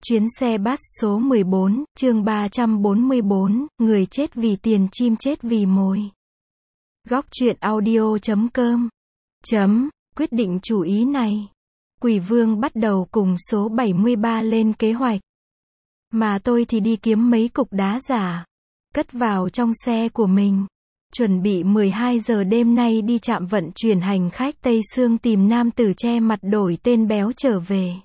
Chuyến xe bus số 14, chương 344, người chết vì tiền, chim chết vì mồi. Góc truyện audio.com. Quyết định chủ ý này. Quỷ Vương bắt đầu cùng số 73 lên kế hoạch. Mà tôi thì đi kiếm mấy cục đá giả. Cất vào trong xe của mình. Chuẩn bị 12 giờ đêm nay đi trạm vận chuyển hành khách Tây Sương tìm nam tử che mặt đổi tên béo trở về.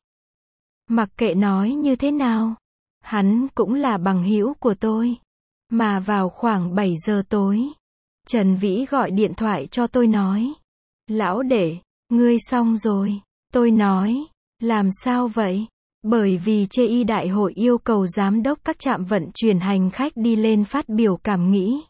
Mặc kệ nói như thế nào, hắn cũng là bằng hữu của tôi. Mà vào khoảng 7 giờ tối, Trần Vĩ gọi điện thoại cho tôi nói: "Lão đệ, ngươi xong rồi." Tôi nói: "Làm sao vậy?" Bởi vì chê y đại hội yêu cầu giám đốc các trạm vận chuyển hành khách đi lên phát biểu cảm nghĩ.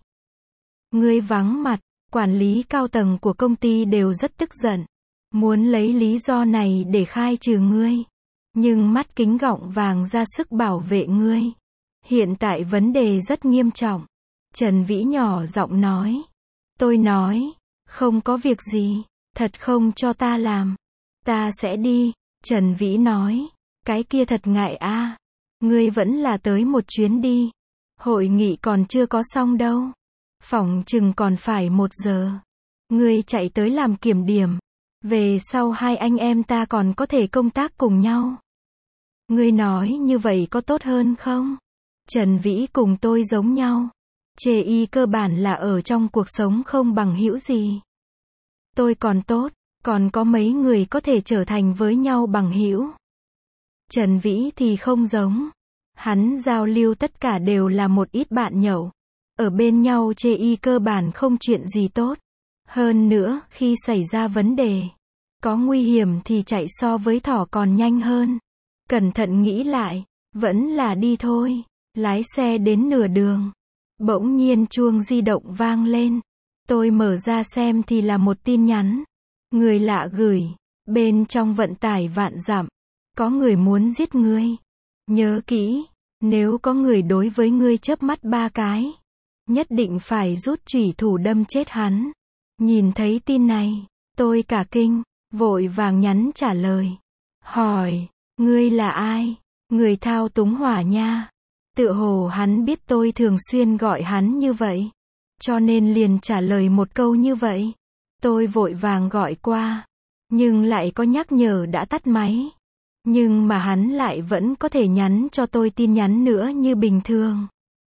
Ngươi vắng mặt, quản lý cao tầng của công ty đều rất tức giận, muốn lấy lý do này để khai trừ ngươi. Nhưng mắt kính gọng vàng ra sức bảo vệ ngươi. Hiện tại vấn đề rất nghiêm trọng. Trần Vĩ nhỏ giọng nói. Tôi nói, không có việc gì, thật không cho ta làm. Ta sẽ đi. Trần Vĩ nói, cái kia thật ngại a. Ngươi vẫn là tới một chuyến đi. Hội nghị còn chưa có xong đâu. Phỏng chừng còn phải 1 giờ. Ngươi chạy tới làm kiểm điểm. Về sau hai anh em ta còn có thể công tác cùng nhau. Ngươi nói như vậy có tốt hơn không? Trần Vĩ cùng tôi giống nhau. Chê y cơ bản là ở trong cuộc sống không bằng hữu gì. Tôi còn tốt, còn có mấy người có thể trở thành với nhau bằng hữu. Trần Vĩ thì không giống. Hắn giao lưu tất cả đều là một ít bạn nhậu. Ở bên nhau chê y cơ bản không chuyện gì tốt. Hơn nữa, khi xảy ra vấn đề, có nguy hiểm thì chạy so với thỏ còn nhanh hơn. Cẩn thận nghĩ lại, vẫn là đi thôi. Lái xe đến nửa đường, bỗng nhiên chuông di động vang lên. Tôi mở ra xem thì là một tin nhắn. Người lạ gửi, bên trong vận tải vạn dặm, có người muốn giết ngươi. Nhớ kỹ, nếu có người đối với ngươi chớp mắt 3 cái, nhất định phải rút chủy thủ đâm chết hắn. Nhìn thấy tin này, tôi cả kinh, vội vàng nhắn trả lời. Hỏi, ngươi là ai? Người thao túng hỏa nha. Tựa hồ hắn biết tôi thường xuyên gọi hắn như vậy, cho nên liền trả lời một câu như vậy. Tôi vội vàng gọi qua, nhưng lại có nhắc nhở đã tắt máy. Nhưng mà hắn lại vẫn có thể nhắn cho tôi tin nhắn nữa như bình thường.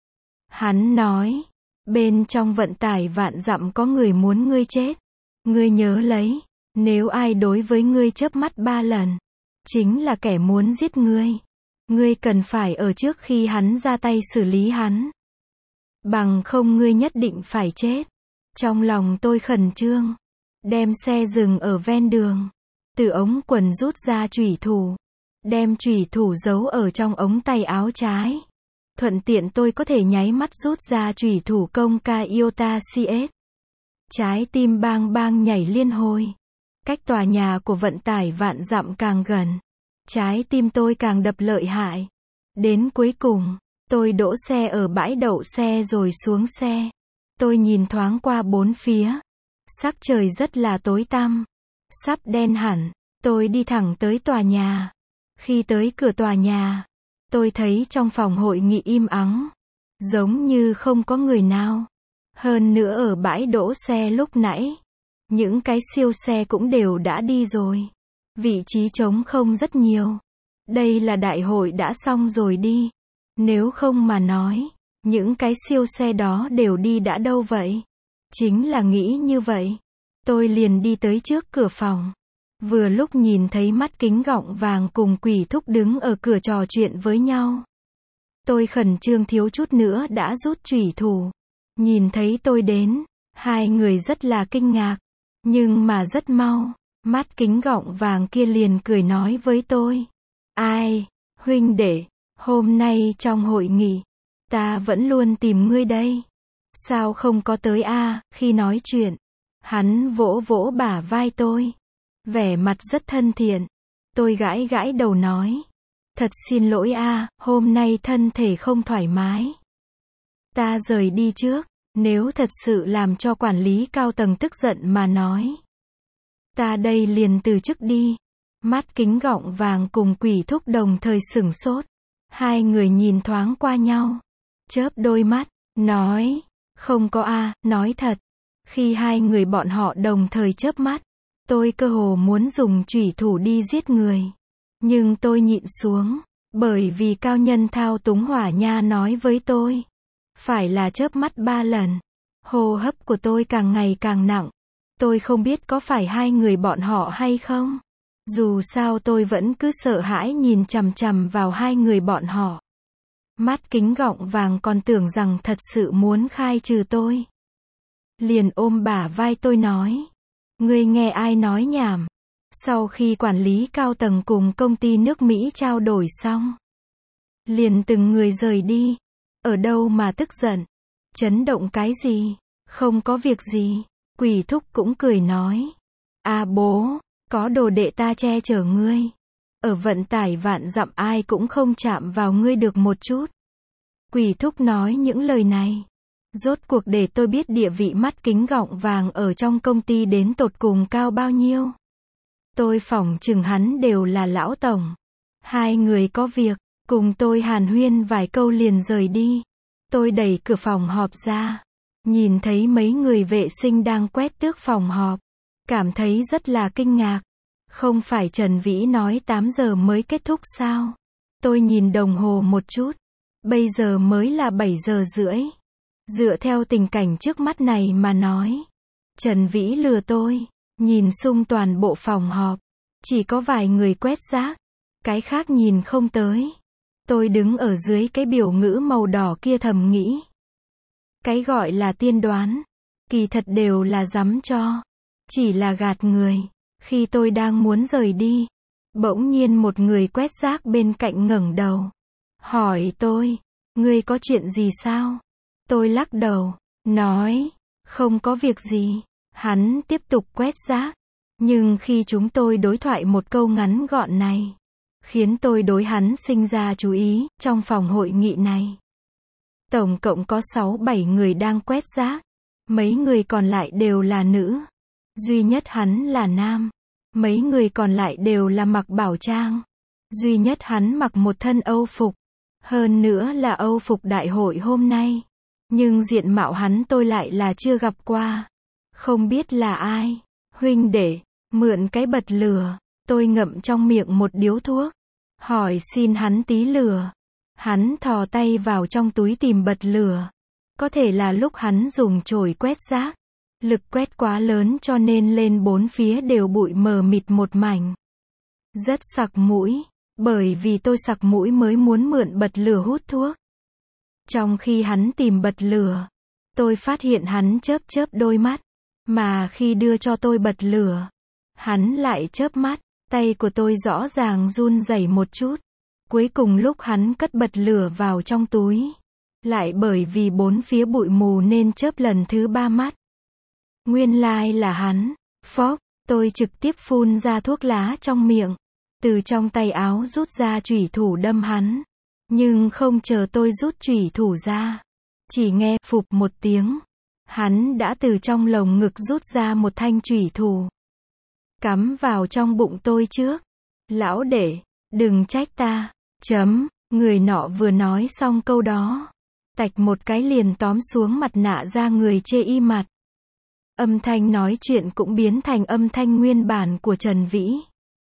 Hắn nói, bên trong vận tải vạn dặm có người muốn ngươi chết. Ngươi nhớ lấy, nếu ai đối với ngươi chớp mắt 3 lần, chính là kẻ muốn giết ngươi. Ngươi cần phải ở trước khi hắn ra tay xử lý hắn. Bằng không ngươi nhất định phải chết. Trong lòng tôi khẩn trương. Đem xe dừng ở ven đường. Từ ống quần rút ra chủy thủ. Đem chủy thủ giấu ở trong ống tay áo trái. Thuận tiện tôi có thể nháy mắt rút ra chủy thủ công ca Iota CS. Trái tim bang bang nhảy liên hồi. Cách tòa nhà của vận tải vạn dặm càng gần, trái tim tôi càng đập lợi hại. Đến cuối cùng, tôi đỗ xe ở bãi đậu xe rồi xuống xe. Tôi nhìn thoáng qua bốn phía. Sắc trời rất là tối tăm. Sắp đen hẳn. Tôi đi thẳng tới tòa nhà. Khi tới cửa tòa nhà, tôi thấy trong phòng hội nghị im ắng. Giống như không có người nào. Hơn nữa ở bãi đỗ xe lúc nãy, những cái siêu xe cũng đều đã đi rồi. Vị trí trống không rất nhiều. Đây là đại hội đã xong rồi đi. Nếu không mà nói, những cái siêu xe đó đều đi đã đâu vậy? Chính là nghĩ như vậy. Tôi liền đi tới trước cửa phòng. Vừa lúc nhìn thấy mắt kính gọng vàng cùng Quỷ Thúc đứng ở cửa trò chuyện với nhau. Tôi khẩn trương thiếu chút nữa đã rút chủy thủ. Nhìn thấy tôi đến, hai người rất là kinh ngạc. Nhưng mà rất mau, mắt kính gọng vàng kia liền cười nói với tôi. Ai, huynh đệ, hôm nay trong hội nghị, ta vẫn luôn tìm ngươi đây. Sao không có tới a? Khi nói chuyện, hắn vỗ vỗ bả vai tôi. Vẻ mặt rất thân thiện. Tôi gãi gãi đầu nói. Thật xin lỗi a, hôm nay thân thể không thoải mái. Ta rời đi trước, nếu thật sự làm cho quản lý cao tầng tức giận mà nói. Ta đây liền từ chức đi. Mắt kính gọng vàng cùng Quỷ Thúc đồng thời sửng sốt. Hai người nhìn thoáng qua nhau, chớp đôi mắt, nói, không có a, nói thật. Khi hai người bọn họ đồng thời chớp mắt, tôi cơ hồ muốn dùng chủy thủ đi giết người. Nhưng tôi nhịn xuống, bởi vì cao nhân thao túng hỏa nha nói với tôi, phải là chớp mắt 3 lần. Hô hấp của tôi càng ngày càng nặng. Tôi không biết có phải hai người bọn họ hay không. Dù sao tôi vẫn cứ sợ hãi nhìn chằm chằm vào hai người bọn họ. Mắt kính gọng vàng còn tưởng rằng thật sự muốn khai trừ tôi. Liền ôm bả vai tôi nói, ngươi nghe ai nói nhảm. Sau khi quản lý cao tầng cùng công ty nước Mỹ trao đổi xong, liền từng người rời đi. Ở đâu mà tức giận, chấn động cái gì, không có việc gì. Quỷ thúc cũng cười nói, à bố, có đồ đệ ta che chở ngươi. Ở vận tải vạn dặm ai cũng không chạm vào ngươi được một chút. Quỷ thúc nói những lời này, rốt cuộc để tôi biết địa vị mắt kính gọng vàng ở trong công ty đến tột cùng cao bao nhiêu. Tôi phỏng chừng hắn đều là lão tổng. Hai người có việc, cùng tôi hàn huyên vài câu liền rời đi. Tôi đẩy cửa phòng họp ra, nhìn thấy mấy người vệ sinh đang quét tước phòng họp, cảm thấy rất là kinh ngạc. Không phải Trần Vĩ nói 8 giờ mới kết thúc sao? Tôi nhìn đồng hồ một chút, bây giờ mới là 7 giờ rưỡi. Dựa theo tình cảnh trước mắt này mà nói, Trần Vĩ lừa tôi. Nhìn xung toàn bộ phòng họp, chỉ có vài người quét rác, cái khác nhìn không tới. Tôi đứng ở dưới cái biểu ngữ màu đỏ kia thầm nghĩ, cái gọi là tiên đoán, kỳ thật đều là giắm cho, chỉ là gạt người. Khi tôi đang muốn rời đi, bỗng nhiên một người quét rác bên cạnh ngẩng đầu, hỏi tôi, ngươi có chuyện gì sao? Tôi lắc đầu, nói, không có việc gì. Hắn tiếp tục quét rác. Nhưng khi chúng tôi đối thoại một câu ngắn gọn này, khiến tôi đối hắn sinh ra chú ý. Trong phòng hội nghị này, tổng cộng có 6-7 người đang quét rác. Mấy người còn lại đều là nữ. Duy nhất hắn là nam. Mấy người còn lại đều là mặc bảo trang. Duy nhất hắn mặc một thân Âu phục. Hơn nữa là Âu phục đại hội hôm nay. Nhưng diện mạo hắn tôi lại là chưa gặp qua. Không biết là ai. Huynh đệ, mượn cái bật lửa. Tôi ngậm trong miệng một điếu thuốc. Hỏi xin hắn tí lửa. Hắn thò tay vào trong túi tìm bật lửa. Có thể là lúc hắn dùng chổi quét rác, lực quét quá lớn cho nên lên bốn phía đều bụi mờ mịt một mảnh. Rất sặc mũi. Bởi vì tôi sặc mũi mới muốn mượn bật lửa hút thuốc. Trong khi hắn tìm bật lửa, tôi phát hiện hắn chớp chớp đôi mắt. Mà khi đưa cho tôi bật lửa, hắn lại chớp mắt. Tay của tôi rõ ràng run rẩy một chút. Cuối cùng lúc hắn cất bật lửa vào trong túi, lại bởi vì bốn phía bụi mù nên chớp lần thứ 3 mắt. Nguyên lai là hắn. Phốc, tôi trực tiếp phun ra thuốc lá trong miệng. Từ trong tay áo rút ra chủy thủ đâm hắn. Nhưng không chờ tôi rút chủy thủ ra, chỉ nghe phụp một tiếng, hắn đã từ trong lồng ngực rút ra một thanh chủy thủ, cắm vào trong bụng tôi trước. Lão đệ, đừng trách ta. Người nọ vừa nói xong câu đó, tạch một cái liền tóm xuống mặt nạ ra người chê y mặt. Âm thanh nói chuyện cũng biến thành âm thanh nguyên bản của Trần Vĩ.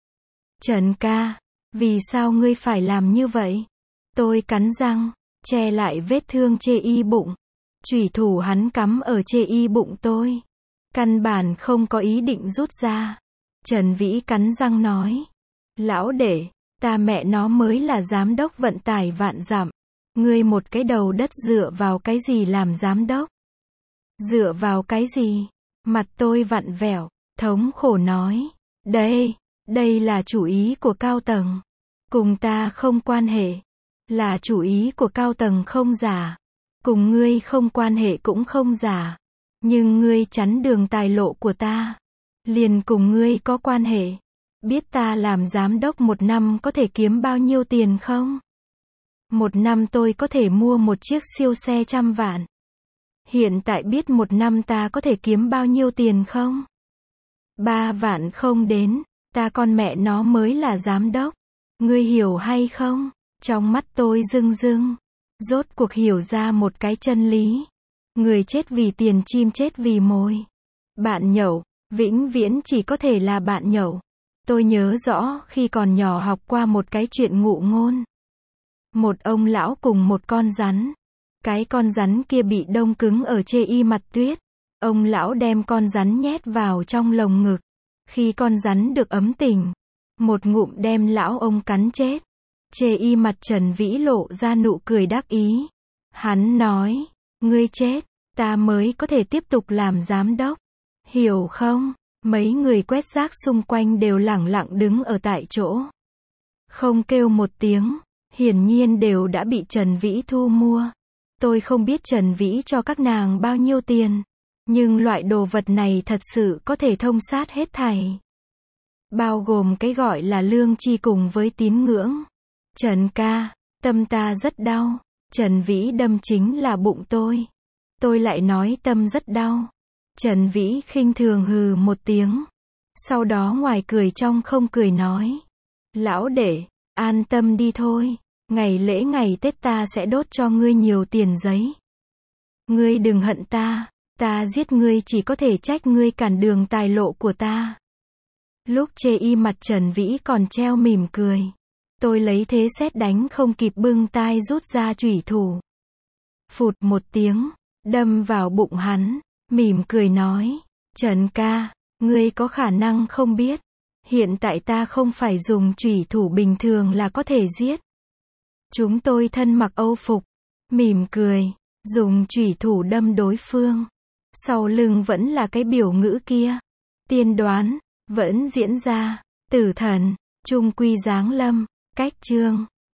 Trần ca, vì sao ngươi phải làm như vậy? Tôi cắn răng, che lại vết thương chê y bụng. Chủy thủ hắn cắm ở chê y bụng tôi. Căn bản không có ý định rút ra. Trần Vĩ cắn răng nói. Lão đệ, ta mẹ nó mới là giám đốc vận tải vạn dặm. Ngươi một cái đầu đất dựa vào cái gì làm giám đốc? Dựa vào cái gì? Mặt tôi vặn vẹo, thống khổ nói. Đây là chủ ý của cao tầng. Cùng ta không quan hệ. Là chủ ý của cao tầng không giả. Cùng ngươi không quan hệ cũng không giả. Nhưng ngươi chắn đường tài lộ của ta. Liền cùng ngươi có quan hệ. Biết ta làm giám đốc 1 năm có thể kiếm bao nhiêu tiền không? 1 năm tôi có thể mua một chiếc siêu xe 100 vạn. Hiện tại biết 1 năm ta có thể kiếm bao nhiêu tiền không? 3 vạn không đến. Ta con mẹ nó mới là giám đốc. Ngươi hiểu hay không? Trong mắt tôi rưng rưng. Rốt cuộc hiểu ra một cái chân lý. Người chết vì tiền, chim chết vì mồi. Bạn nhậu, vĩnh viễn chỉ có thể là bạn nhậu. Tôi nhớ rõ khi còn nhỏ học qua một cái chuyện ngụ ngôn. Một ông lão cùng một con rắn. Cái con rắn kia bị đông cứng ở chê mặt tuyết. Ông lão đem con rắn nhét vào trong lồng ngực. Khi con rắn được ấm tỉnh, một ngụm đem lão ông cắn chết. Chê mặt Trần Vĩ lộ ra nụ cười đắc ý. Hắn nói, ngươi chết, ta mới có thể tiếp tục làm giám đốc. Hiểu không? Mấy người quét rác xung quanh đều lẳng lặng đứng ở tại chỗ. Không kêu một tiếng, hiển nhiên đều đã bị Trần Vĩ thu mua. Tôi không biết Trần Vĩ cho các nàng bao nhiêu tiền, nhưng loại đồ vật này thật sự có thể thông sát hết thảy. Bao gồm cái gọi là lương tri cùng với tín ngưỡng. Trần ca, tâm ta rất đau. Trần Vĩ đâm chính là bụng tôi. Tôi lại nói tâm rất đau. Trần Vĩ khinh thường hừ một tiếng. Sau đó ngoài cười trong không cười nói. Lão đệ, an tâm đi thôi. Ngày lễ ngày Tết ta sẽ đốt cho ngươi nhiều tiền giấy. Ngươi đừng hận ta giết ngươi chỉ có thể trách ngươi cản đường tài lộ của ta. Lúc chê mặt Trần Vĩ còn treo mỉm cười. Tôi lấy thế sét đánh không kịp bưng tai rút ra chủy thủ. Phụt một tiếng, đâm vào bụng hắn, mỉm cười nói, Trần ca, ngươi có khả năng không biết. Hiện tại ta không phải dùng chủy thủ bình thường là có thể giết. Chúng tôi thân mặc Âu phục, mỉm cười, dùng chủy thủ đâm đối phương. Sau lưng vẫn là cái biểu ngữ kia. Tiên đoán, vẫn diễn ra, tử thần, trung quy giáng lâm, cách chương.